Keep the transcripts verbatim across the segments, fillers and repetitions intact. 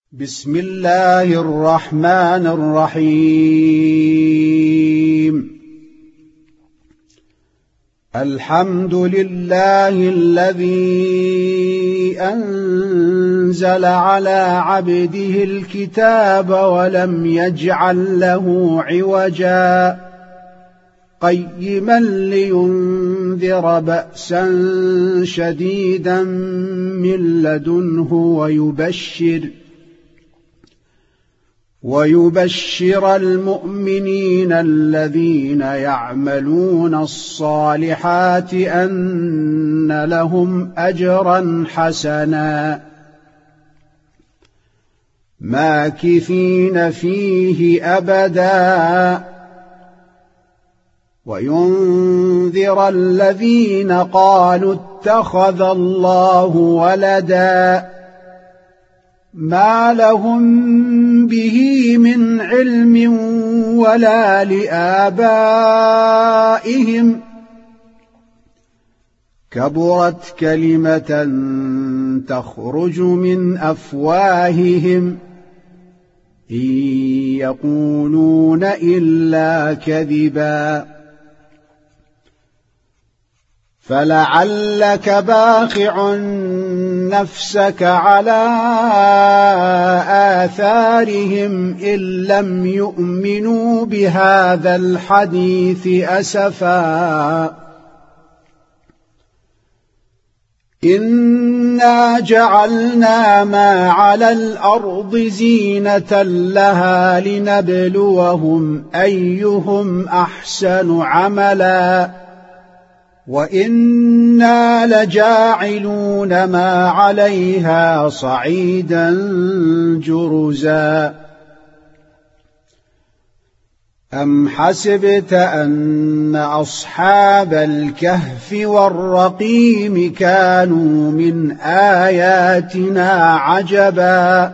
بسم الله الرحمن الرحيم. الحمد لله الذي أنزل على عبده الكتاب ولم يجعل له عوجا قيما لينذر بأسا شديدا من لدنه ويبشر ويبشر المؤمنين الذين يعملون الصالحات أن لهم أجرا حسنا ماكثين فيه أبدا وينذر الذين قالوا اتخذ الله ولدا ما لهم به من علم ولا لآبائهم كبرت كلمة تخرج من أفواههم إن يقولون إلا كذبا فلعلك باخع نفسك على آثارهم إن لم يؤمنوا بهذا الحديث أسفا إنا جعلنا ما على الأرض زينة لها لنبلوهم أيهم أحسن عملا وإنا لجاعلون ما عليها صعيدا جرزا أم حسبت أن أصحاب الكهف والرقيم كانوا من آياتنا عجبا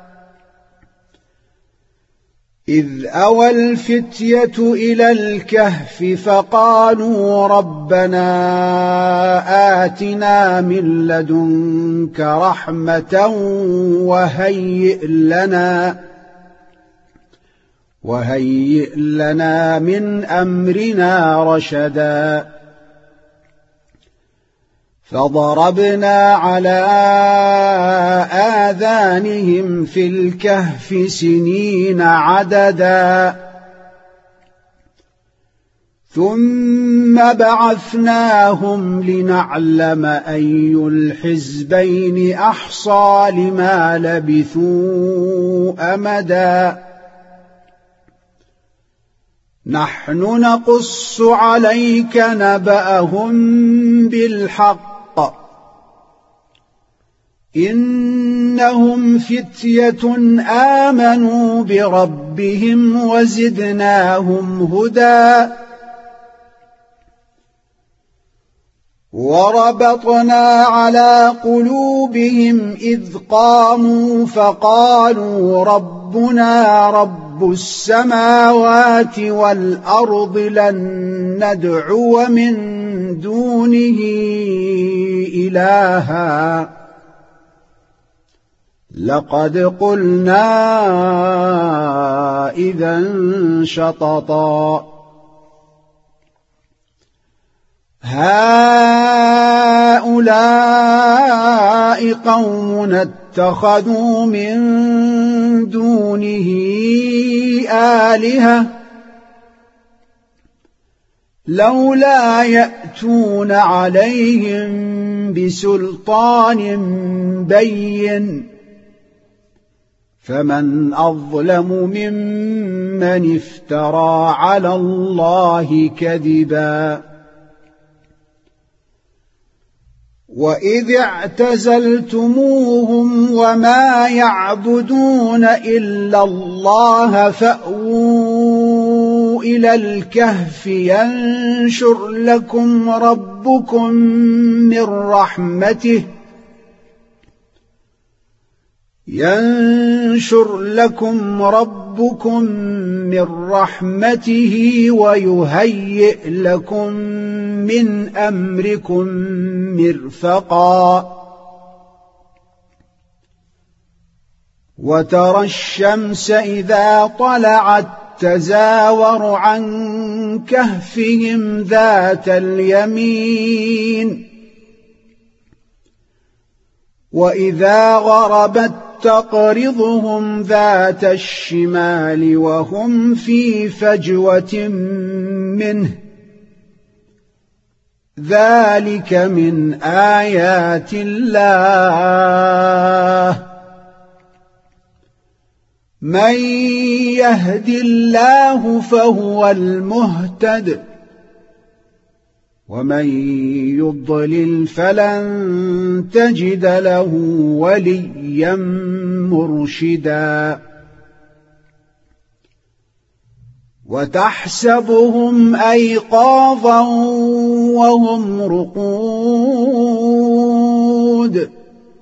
إذ أوى الفتية إلى الكهف فقالوا ربنا آتنا من لدنك رحمة وهيئ لنا وهيئ لنا من أمرنا رشدا فضربنا على آذانهم في الكهف سنين عددا ثم بعثناهم لنعلم أي الحزبين أحصى لما لبثوا أمدا نحن نقص عليك نبأهم بالحق إنهم فتية آمنوا بربهم وزدناهم هدى وربطنا على قلوبهم إذ قاموا فقالوا ربنا رب السماوات والأرض لن ندعو من دونه إلها لقد قلنا إذا شططا هؤلاء قوم اتخذوا من دونه آلهة لولا يأتون عليهم بسلطان بين فمن أظلم ممن افترى على الله كذبا وإذ اعتزلتموهم وما يعبدون إلا الله فأووا إلى الكهف ينشر لكم ربكم من رحمته ينشر لكم ربكم من رحمته ويهيئ لكم من أمركم مرفقا وترى الشمس إذا طلعت تزاور عن كهفهم ذات اليمين وإذا غربت تقرضهم ذات الشمال وهم في فجوة منه ذلك من آيات الله من يهد الله فهو المهتد ومن يضلل فلن تجد له وليا مرشدا وتحسبهم أيقاظا وهم رقود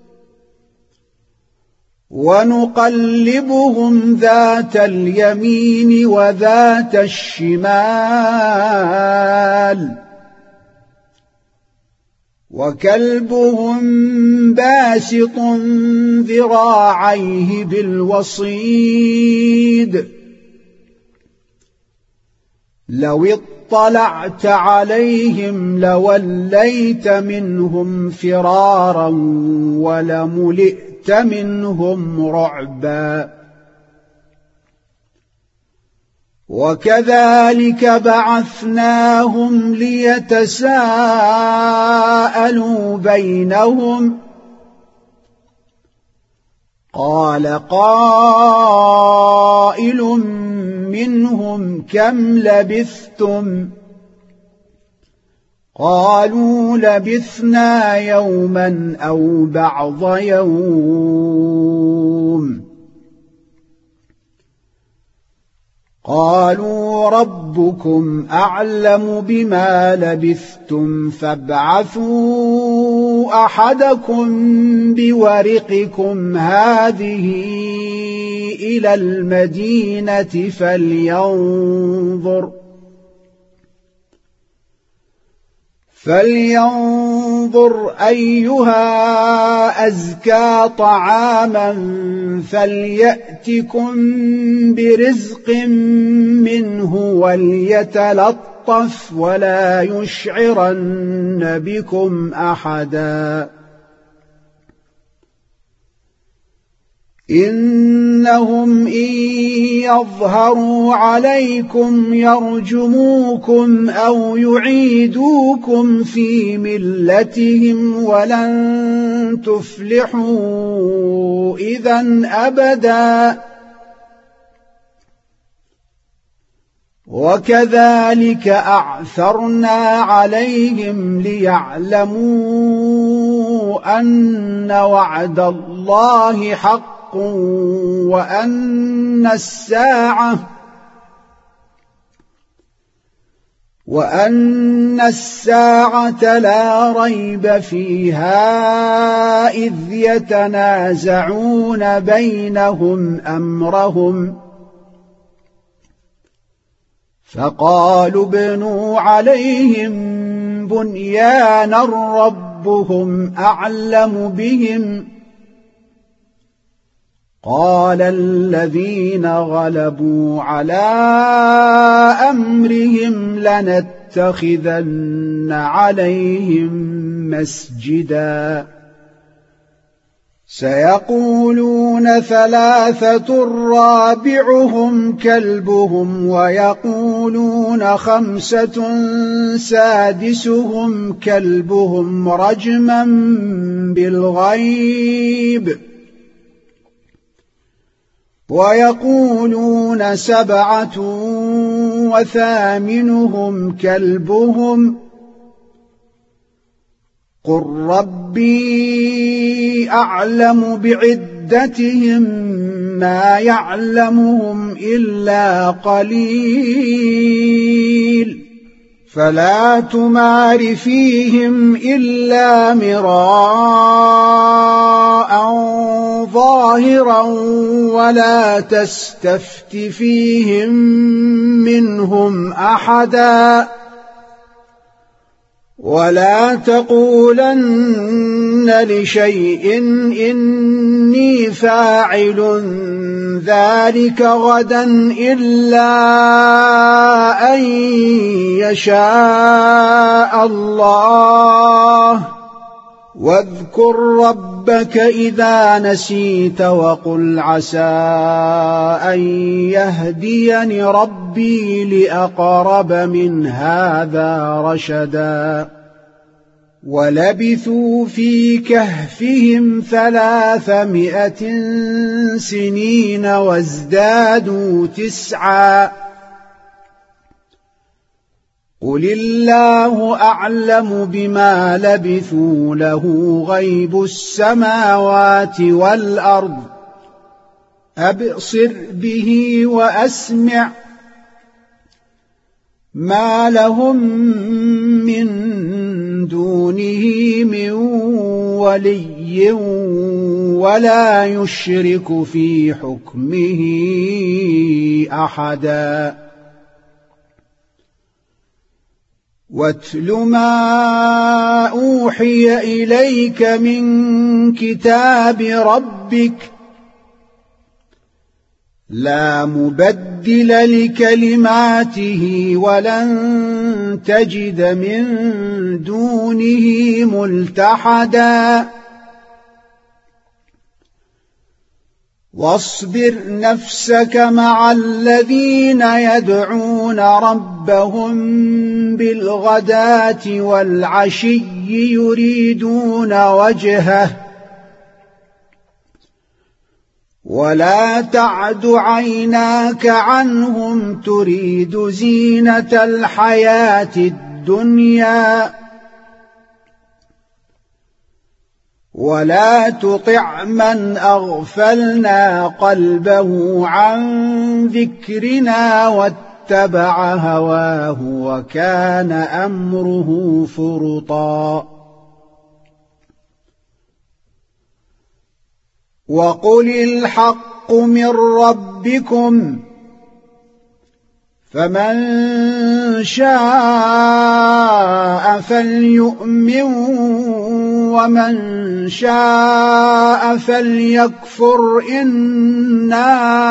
ونقلبهم ذات اليمين وذات الشمال وكلبهم باسط ذراعيه بالوصيد لو اطلعت عليهم لوليت منهم فرارا ولملئت منهم رعبا وكذلك بعثناهم ليتساءلوا بينهم قال قائل منهم كم لبثتم قالوا لبثنا يوما أو بعض يوم قالوا ربكم أعلم بما لبثتم فابعثوا أحدكم بورقكم هذه إلى المدينة فلينظر فلينظر أيها أزكى طعاما فليأتكم برزق منه وليتلطف ولا يشعرن بكم أحدا إنهم إن يظهروا عليكم يرجموكم أو يعيدوكم في ملتهم ولن تفلحوا إذن أبدا وكذلك أعثرنا عليهم ليعلموا أن وعد الله حق وأن الساعة وأن الساعة لا ريب فيها إذ يتنازعون بينهم أمرهم فقالوا ابنوا عليهم بنيانا ربهم أعلم بهم قال الذين غلبوا على أمرهم لنتخذن عليهم مسجدا سيقولون ثلاثة رابعهم كلبهم ويقولون خمسة سادسهم كلبهم رجما بالغيب ويقولون سبعة وثامنهم كلبهم قل ربي أعلم بعدتهم ما يعلمهم إلا قليل فلا تمار فيهم إلا مراء ظاهرا ولا تستفت فيهم منهم أحدا ولا تقولن لشيء إني فاعل ذلك غدا إلا أن يشاء الله واذكر ربك إذا نسيت وقل عسى أن يهديني ربي لأقرب من هذا رشدا ولبثوا في كهفهم ثلاثمائة سنين وازدادوا تسعا قل الله أعلم بما لبثوا له غيب السماوات والأرض أبصر به وأسمع ما لهم من دونه من ولي ولا يشرك في حكمه أحدا واتل ما أوحي إليك من كتاب ربك لا مبدل لكلماته ولن تجد من دونه ملتحدا واصبر نفسك مع الذين يدعون ربهم بالغداة والعشي يريدون وجهه ولا تعد عيناك عنهم تريد زينة الحياة الدنيا ولا تطع من أغفلنا قلبه عن ذكرنا واتبع هواه وكان أمره فرطا وقل الحق من ربكم فمن شاء فليؤمن ومن شاء فليكفر إنا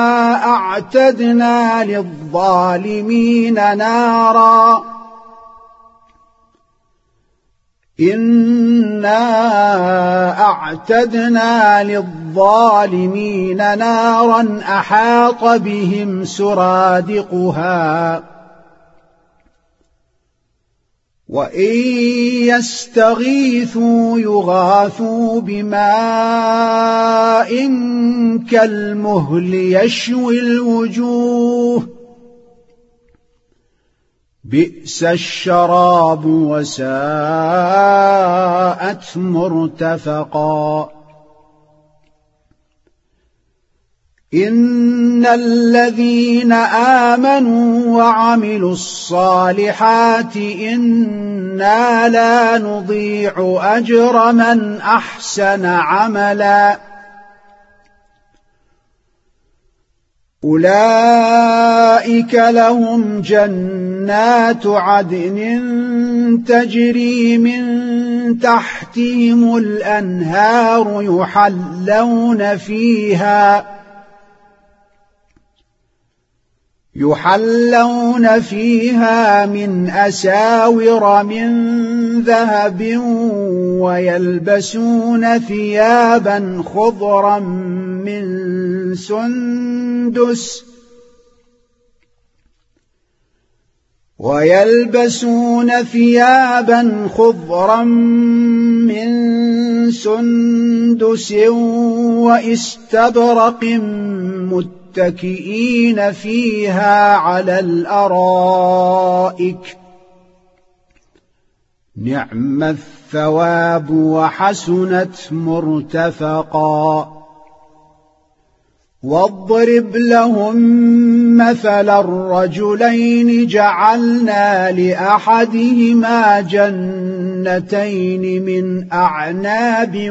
أعتدنا للظالمين نارا إنا أعتدنا للظالمين نارا أحاط بهم سرادقها وإن يستغيثوا يغاثوا بماء كالمهل يشوي الوجوه بئس الشراب وساءت مرتفقا إن الذين آمنوا وعملوا الصالحات إنا لا نضيع أجر من أحسن عملا أولئك لهم جنات عدن تجري من تحتهم الأنهار يحلون فيها يحلون فيها من أساور من ذهب ويلبسون ثيابا خضرا من سندس ويلبسون ثيابا خضرا من سندس واستبرق متكئين فيها على الأرائك نعم الثواب وحسنت مرتفقا واضرب لهم مثل الرجلين جعلنا لأحدهما جنتين من أعناب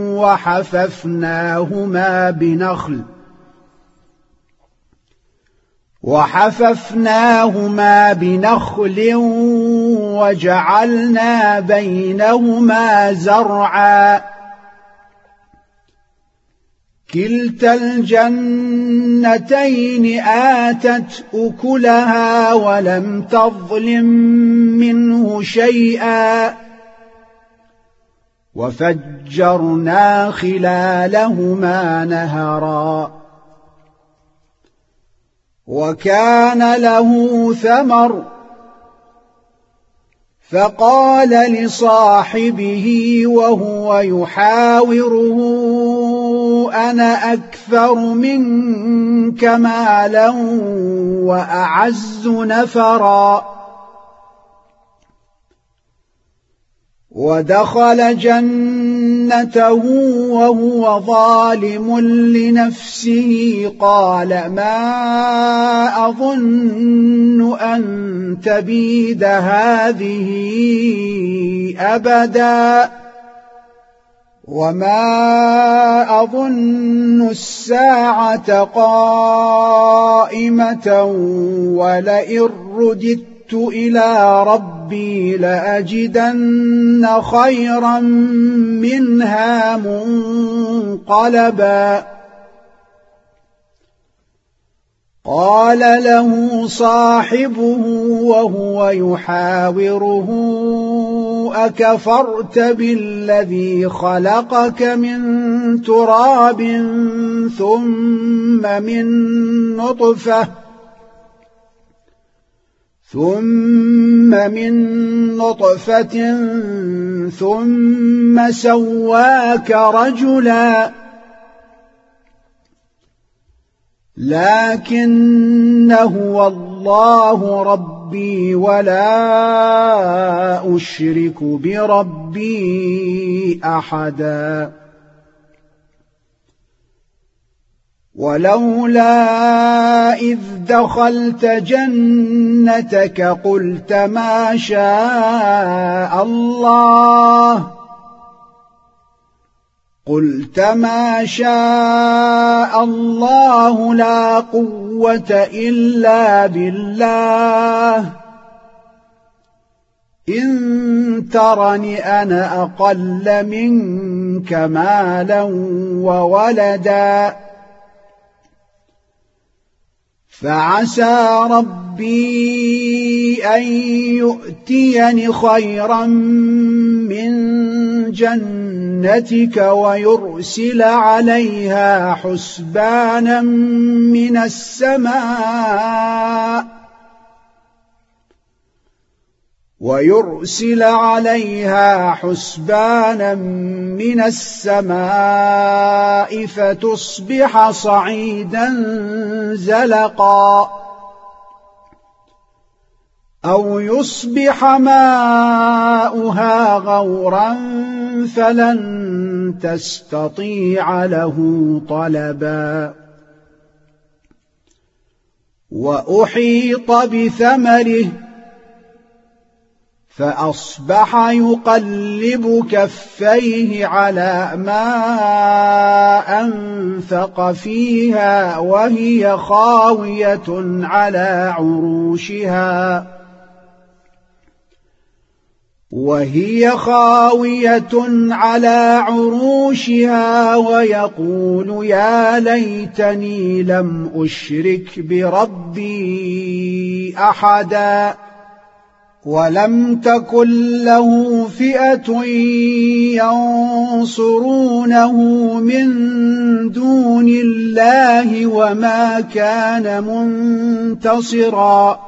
وحففناهما بنخل وحففناهما بنخل وجعلنا بينهما زرعا كلتا الجنتين آتت أكلها ولم تظلم منه شيئا وفجرنا خلالهما نهرا وكان له ثمر فقال لصاحبه وهو يحاوره أنا أكثر منك مالا وأعز نفرا ودخل جنته وهو ظالم لنفسه قال ما أظن أن تبيد هذه أبدا وما أظن الساعة قائمة ولئن رددت إلى ربي لأجدن خيرا منها منقلبا قال له صاحبه وهو يحاوره أكفرت بالذي خلقك من تراب ثم من نطفة ثم من نطفة ثم سواك رجلا لكن هو الله ربي ولا أشرك بربي أحدا ولولا إذ دخلت جنتك قلت ما شاء الله قلت ما شاء الله لا قوة إلا بالله إن ترني أنا أقل منك مالا وولدا فعسى ربي أن يؤتيني خيرا من جنتك ويرسل عليها حسبانا من السماء ويرسل عليها حسبانا من السماء فتصبح صعيدا زلقا أو يصبح ماؤها غورا فلن تستطيع له طلبا وأحيط بثمره فأصبح يقلب كفيه على ما أنفق فيها وهي خاوية على عروشها وهي خاوية على عروشها ويقول يا ليتني لم أشرك بربي أحدا ولم تكن له فئة ينصرونه من دون الله وما كان منتصرا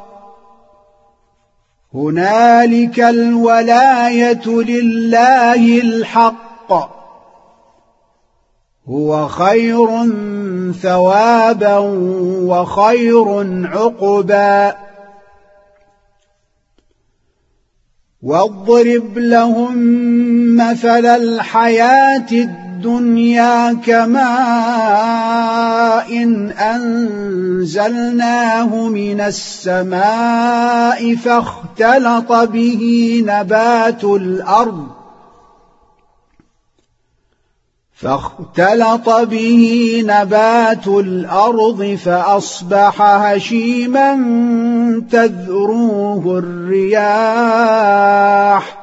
هنالك الولاية لله الحق هو خير ثوابا وخير عقبا واضرب لهم مثل الحياة الدنيا كماء إن أنزلناه من السماء فاختلط به نبات الأرض فاختلط به نبات الأرض فأصبح هشيما تذروه الرياح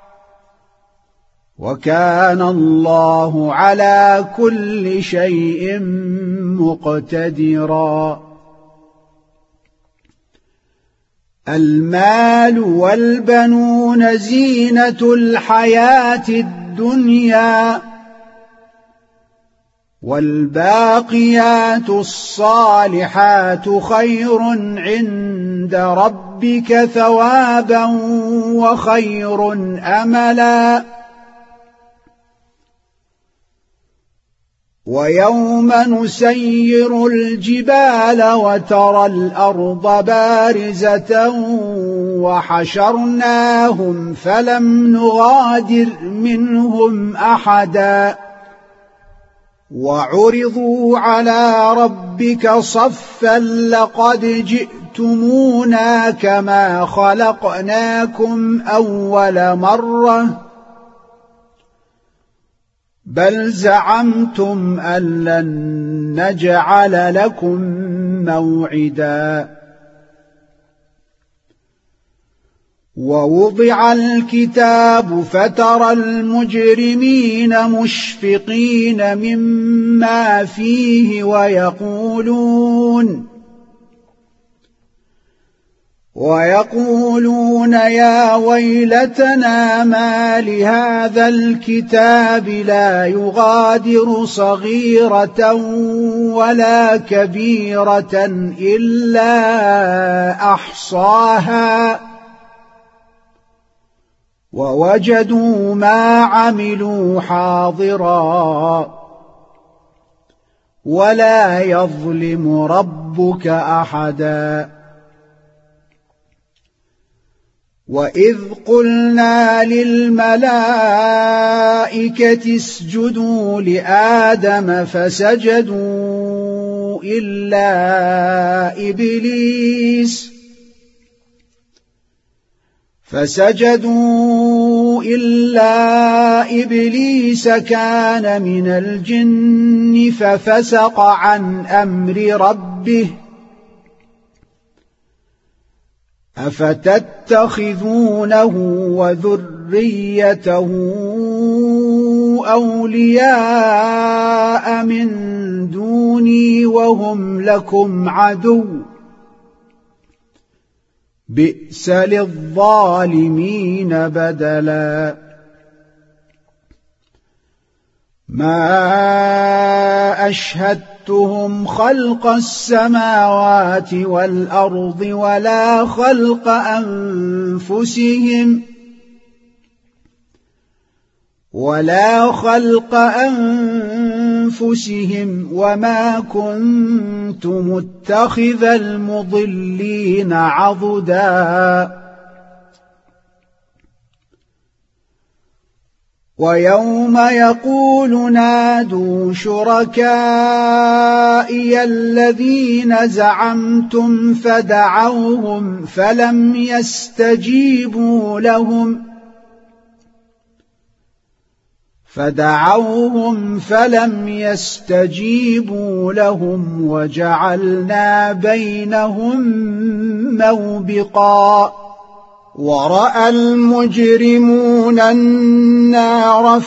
وكان الله على كل شيء مقتدرا. المال والبنون زينة الحياة الدنيا والباقيات الصالحات خير عند ربك ثوابا وخير أملا. ويوم نسير الجبال وترى الأرض بارزة وحشرناهم فلم نغادر منهم أحدا وعرضوا على ربك صفا لقد جئتمونا كما خلقناكم أول مرة بل زعمتم أن لن نجعل لكم موعدا. ووضع الكتاب فترى المجرمين مشفقين مما فيه ويقولون ويقولون يا ويلتنا ما لهذا الكتاب لا يغادر صغيرة ولا كبيرة إلا أحصاها ووجدوا ما عملوا حاضرا ولا يظلم ربك أحدا. وإذ قلنا للملائكة اسجدوا لآدم فسجدوا إلا إبليس فسجدوا إلا إبليس كان من الجن ففسق عن أمر ربه أفتتخذونه وذريته أولياء من دوني وهم لكم عدو بئس للظالمين بدلا. ما أشهدتهم خلق السماوات والأرض ولا خلق أنفسهم ولا خلق أنفسهم وما كنت متخذ المضلين عضدا. ويوم يقول نادوا شركائي الذين زعمتم فدعوهم فلم يستجيبوا لهم فدعوهم فلم يستجيبوا لهم وجعلنا بينهم موبقا. ورأى المجرمون النار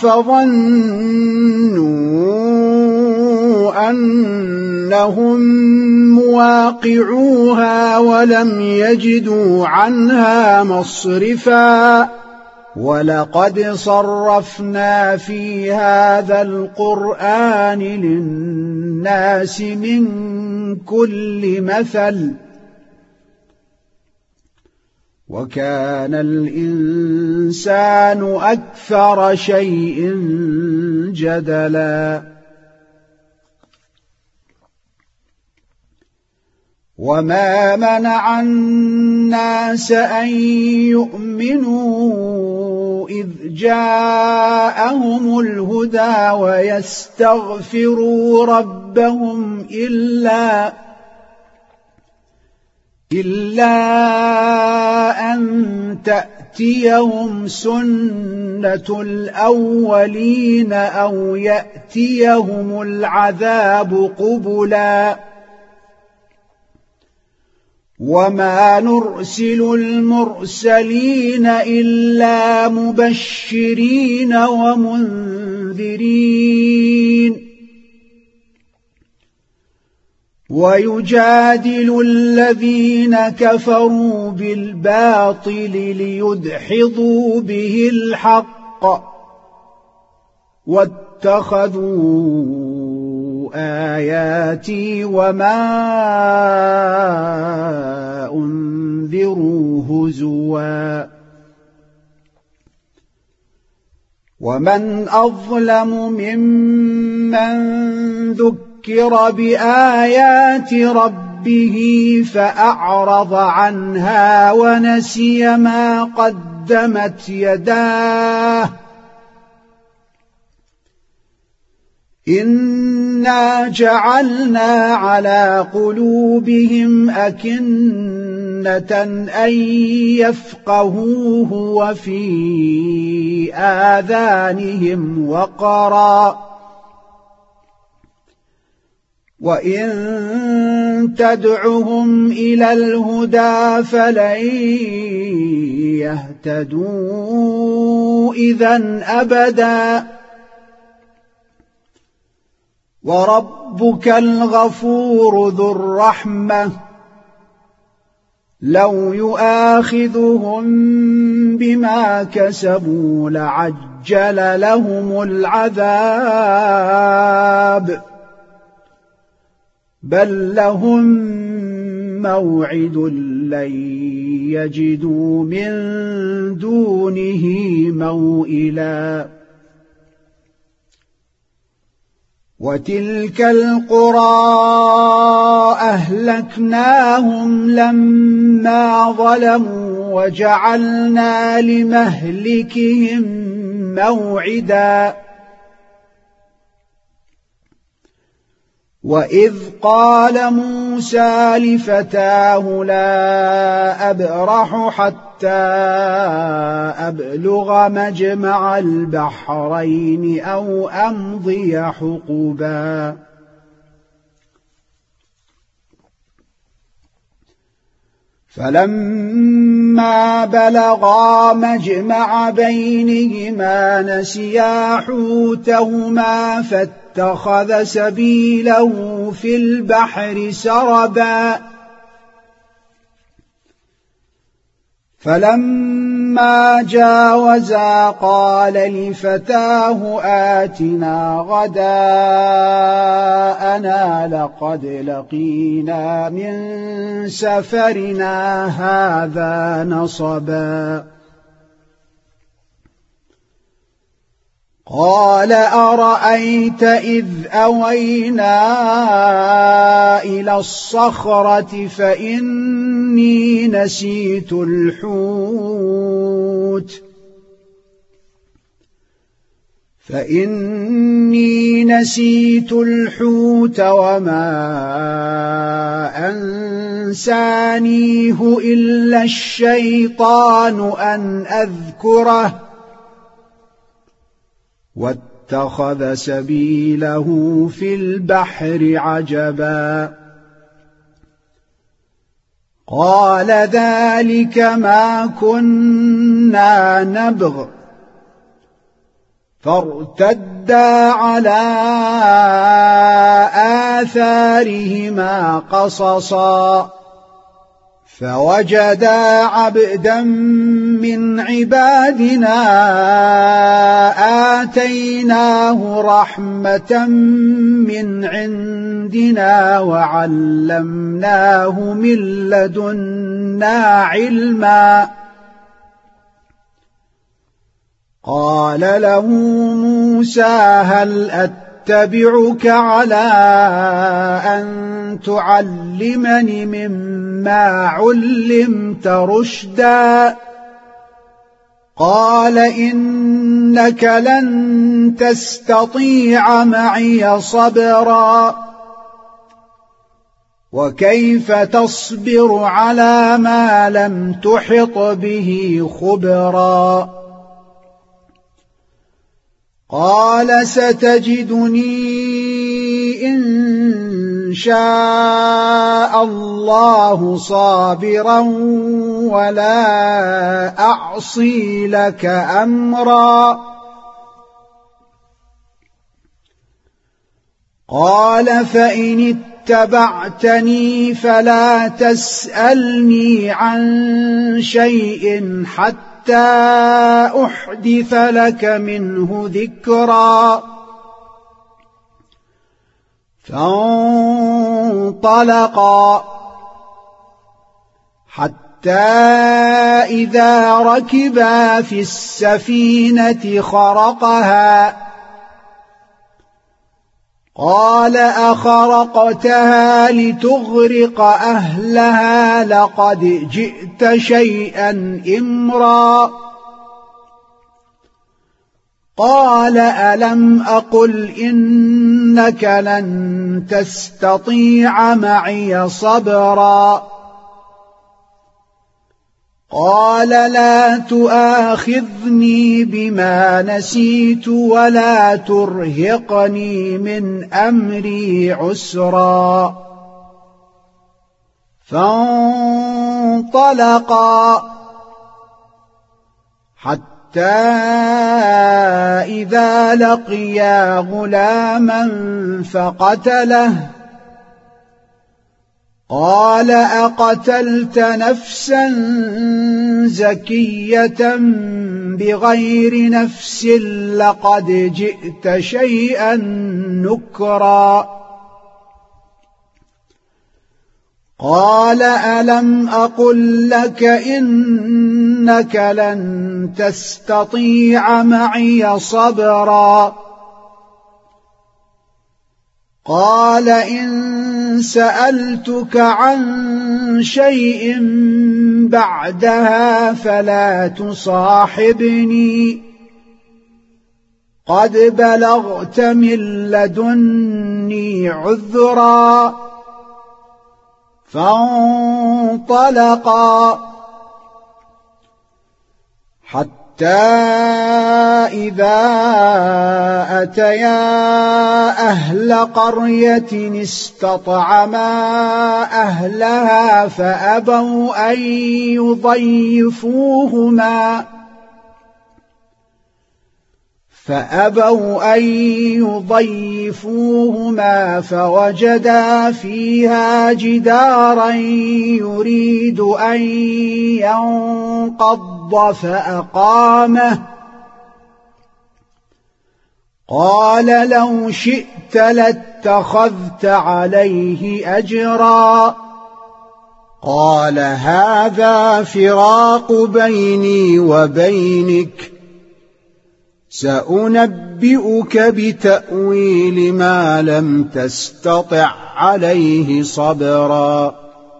فظنوا أنهم مواقعوها ولم يجدوا عنها مصرفا. ولقد صرفنا في هذا القرآن للناس من كل مثل وكان الإنسان أكثر شيء جدلا. وما منع الناس أن يؤمنوا إذ جاءهم الهدى ويستغفروا ربهم إلا إلا أن تأتيهم تأتيهم سنة الأولين أو يأتيهم العذاب قبلا وما نرسل المرسلين إلا مبشرين ومنذرين ويجادل الذين كفروا بالباطل ليدحضوا به الحق واتخذوا آياتي وما أنذروا هزوا ومن أظلم ممن ذكر بآيات ربه فأعرض عنها ونسي ما قدمت يداه إنا جعلنا على قلوبهم أكنة أن يفقهوه وفي آذانهم وقرا وإن تدعهم إلى الهدى فلن يهتدوا إذن أبدا وربك الغفور ذو الرحمة لو يؤاخذهم بما كسبوا لعجل لهم العذاب بل لهم موعد لن يجدوا من دونه موئلا وتلك القرى أهلكناهم لما ظلموا وجعلنا لمهلكهم موعدا وإذ قال موسى لفتاه لا أبرح حتى أبلغ مجمع البحرين أو أمضي حقبا فلما بلغا مجمع بينهما نسيا حوتهما فاتخذ سبيله في البحر سربا فلما جاوزا قال لفتاه آتنا غداءنا لقد لقينا من سفرنا هذا نصبا قال أرأيت إذ أوينا إلى الصخرة فإني نسيت الحوت فإني نسيت الحوت وما أنسانيه إلا الشيطان أن أذكره واتخذ سبيله في البحر عجبا قال ذلك ما كنا نبغ فارتدا على آثارهما قصصا فوجدا عبدا من عبادنا آتيناه رحمة من عندنا وعلمناه من لدنا علما قال له موسى هل أتبعك على أن تعلمني مما علمت رشدا قال إنك لن تستطيع معي صبرا وكيف تصبر على ما لم تحط به خبرا قال ستجدني إن شاء الله صابرا ولا أعصي لك أمرا قال فإن اتبعتني فلا تسألني عن شيء حتى أحدث لك منه ذكرا فانطلقا حتى إذا ركبا في السفينة خرقها قال أخرقتها لتغرق أهلها لقد جئت شيئا إمرا قال ألم أقل إنك لن تستطيع معي صبرا قال لا تؤاخذني بما نسيت ولا ترهقني من أمري عسرا فانطلقا حتى إذا لقيا غلاما فقتله قال أقتلت نفسا زكية بغير نفس لقد جئت شيئا نكرا قال ألم أقل لك إنك لن تستطيع معي صبرا قال إن سألتك عن شيء بعدها فلا تصاحبني قد بلغت من لدني عذرا فانطلقا حتى إذا أتيا أهل قرية استطعما أهلها فأبوا أن يضيفوهما فأبوا أن يضيفوهما فوجدا فيها جدارا يريد أن ينقض فأقامه قال لو شئت لاتخذت عليه أجرا قال هذا فراق بيني وبينك سأنبئك بتأويل ما لم تستطع عليه صبرا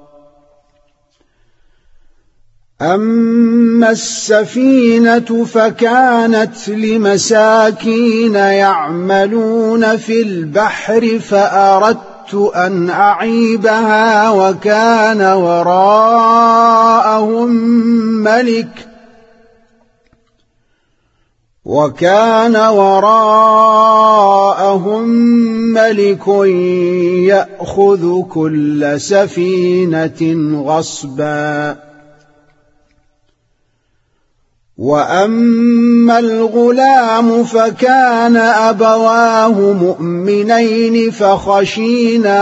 أما السفينة فكانت لمساكين يعملون في البحر فأردت أن أعيبها وكان وراءهم ملك وكان وراءهم ملك يأخذ كل سفينة غصبا وأما الغلام فكان أبواه مؤمنين فخشينا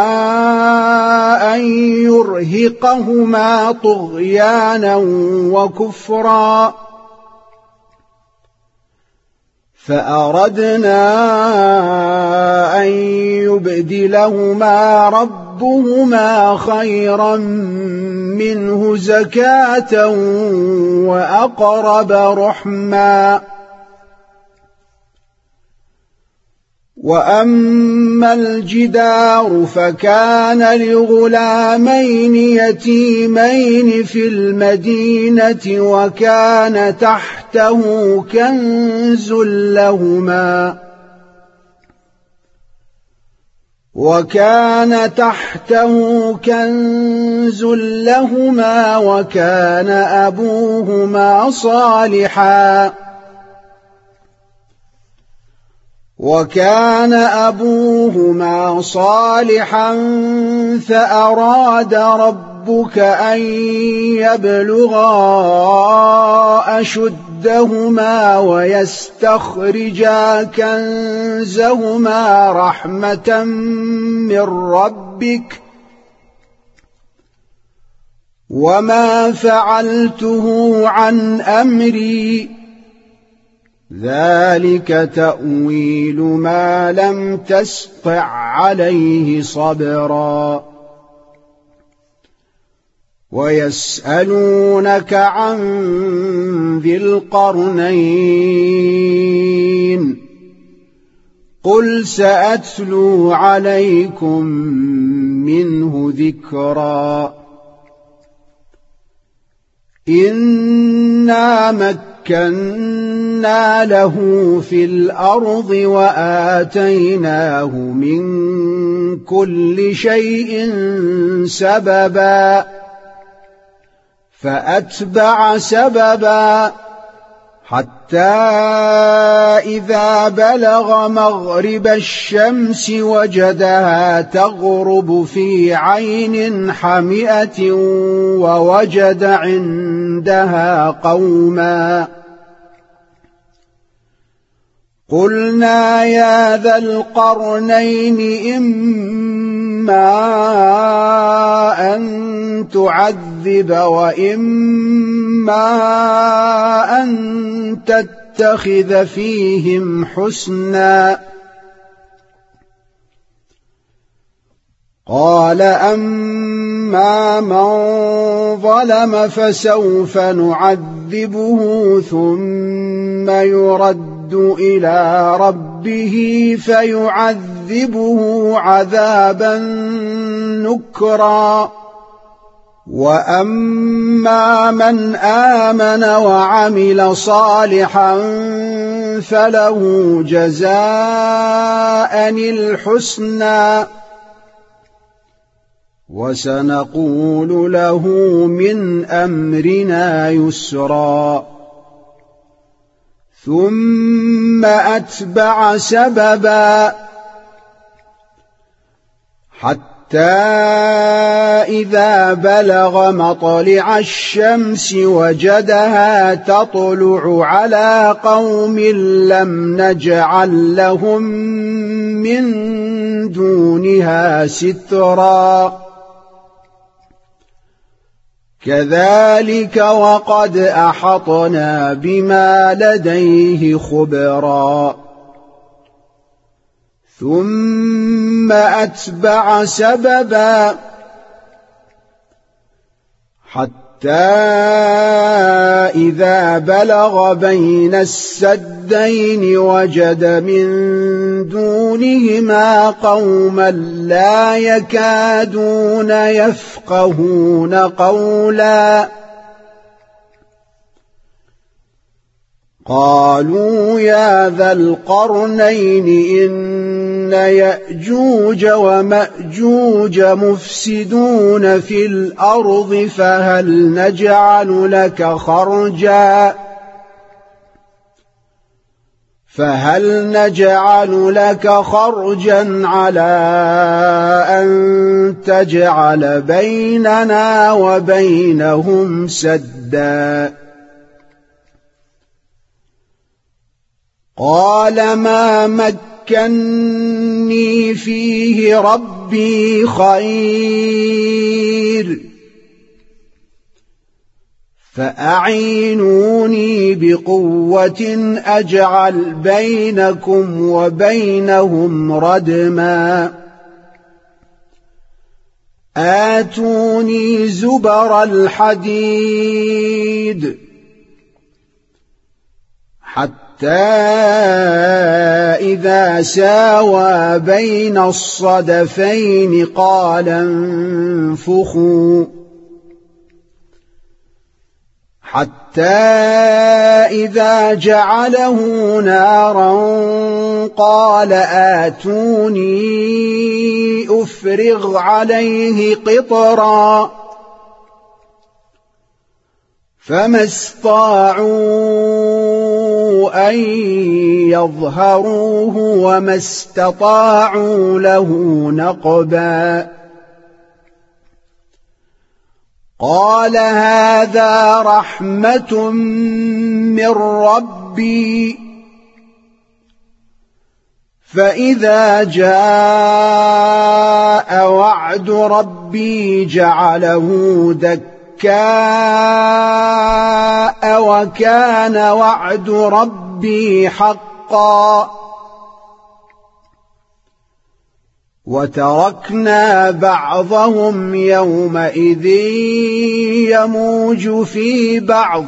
أن يرهقهما طغيانا وكفرا فأردنا أن يبدلهما ربهما خيرا منه زكاة وأقرب رحما وأما الجدار فكان لغلامين يتيمين في المدينة وكان تحته كنز لهما وكان تحته كنز لهما وكان أبوهما صالحا وكان أبوهما صالحا فأراد ربك أن يبلغا أشدهما ويستخرجا كنزهما رحمة من ربك وما فعلته عن أمري ذلك تأويل ما لم تسطع عليه صبرا ويسألونك عن ذي القرنين قل سأتلو عليكم منه ذكرا إنا مكنا له في الأرض وآتيناه من كل شيء سببا فأتبع سببا حتى إذا بلغ مغرب الشمس وجدها تغرب في عين حمئة ووجد عندها قوما قلنا يا ذا القرنين إما أن تعذب وإما أن تتخذ فيهم حسنا قال أما من ظلم فسوف نعذبه ثم يرد إلى ربه فيعذبه عذابا نكرا وأما من آمن وعمل صالحا فله جزاء الحسنى وسنقول له من أمرنا يسرا ثم أتبع سببا حتى إذا بلغ مطلع الشمس وجدها تطلع على قوم لم نجعل لهم من دونها سترا كذلك وقد أحطنا بما لديه خبرا ثم أتبع سببا حتى إذا بلغ بين السدين وجد من دونهما قوما لا يكادون يفقهون قولا قالوا يا ذا القرنين إن يأجوج ومأجوج مفسدون في الأرض فهل نجعل لك خرجا فهل نجعل لك خرجا على أن تجعل بيننا وبينهم سدا قال ما مكني فيه ربي خير فأعينوني بقوة أجعل بينكم وبينهم ردما آتوني زبر الحديد حتى إذا ساوى بين الصدفين قال انفخوا حتى إذا جعله نارا قال آتوني أفرغ عليه قطرا فما استطاعوا أن يظهروه وما استطاعوا له نقبا قال هذا رحمة من ربي فإذا جاء وعد ربي جعله دكاء وكان وعد ربي حقا وتركنا بعضهم يومئذ يموج في بعض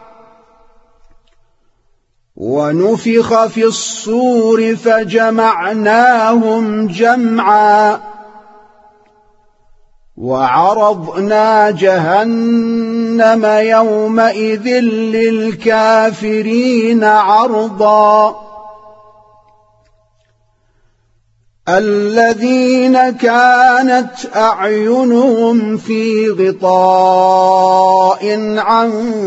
ونفخ في الصور فجمعناهم جمعا وعرضنا جهنم يومئذ للكافرين عرضا الذين كانت أعينهم في غطاء عن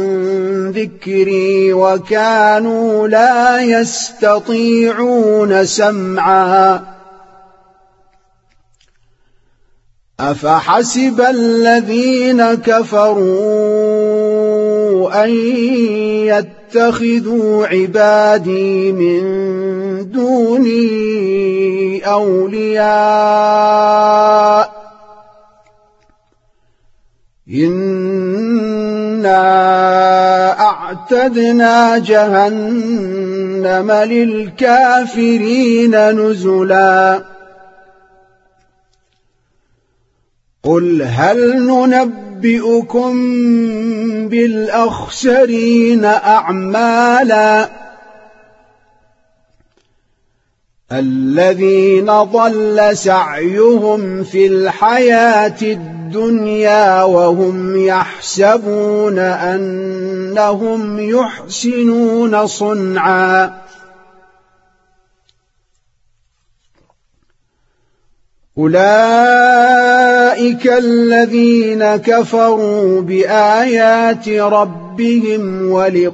ذكري وكانوا لا يستطيعون سمعا أفحسب الذين كفروا أن يتخذوا عبادي من دوني أولياء إنا أعتدنا جهنم للكافرين نزلا قل هل ننبئكم بالأخسرين أعمالا الذين ضل سعيهم في الحياة الدنيا وهم يحسبون أنهم يحسنون صنعا أولئك الذين كفروا بآيات ربهم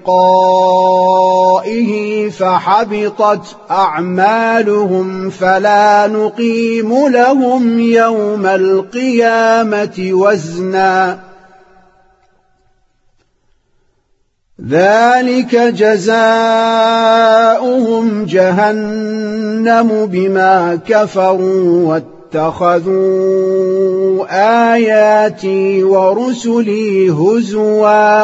ولقائه فحبطت أعمالهم فلا نقيم لهم يوم القيامة وزنا ذلك جزاؤهم جهنم بما كفروا اتخذوا آياتي ورسلي هزوا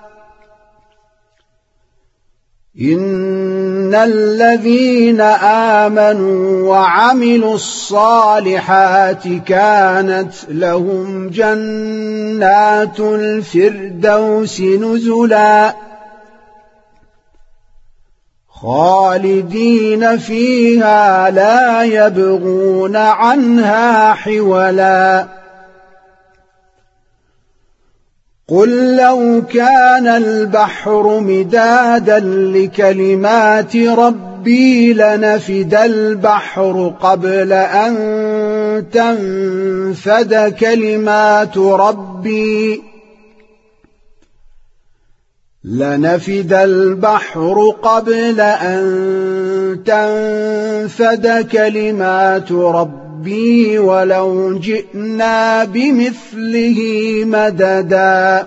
إن الذين آمنوا وعملوا الصالحات كانت لهم جنات الفردوس نزلا خالدين فيها لا يبغون عنها حولا قل لو كان البحر مدادا لكلمات ربي لنفد البحر قبل أن تنفد كلمات ربي لنفد البحر قبل أن تنفد كلمات ربي ولو جئنا بمثله مددا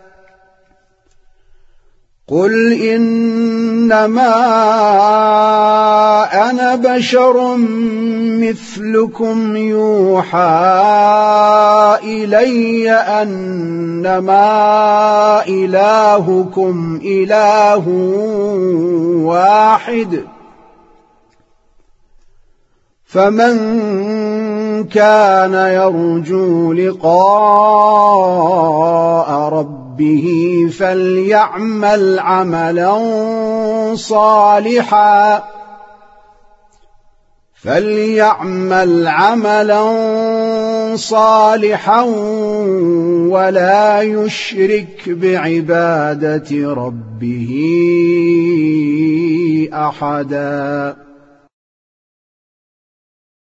قل إنما أنا بشر مثلكم يوحى إلي أنما إلهكم إله واحد فمن كان يرجو لقاء ربه فليعمل عملا صالحا فليعمل عملا صالحا ولا يشرك بعبادة ربه أحدا.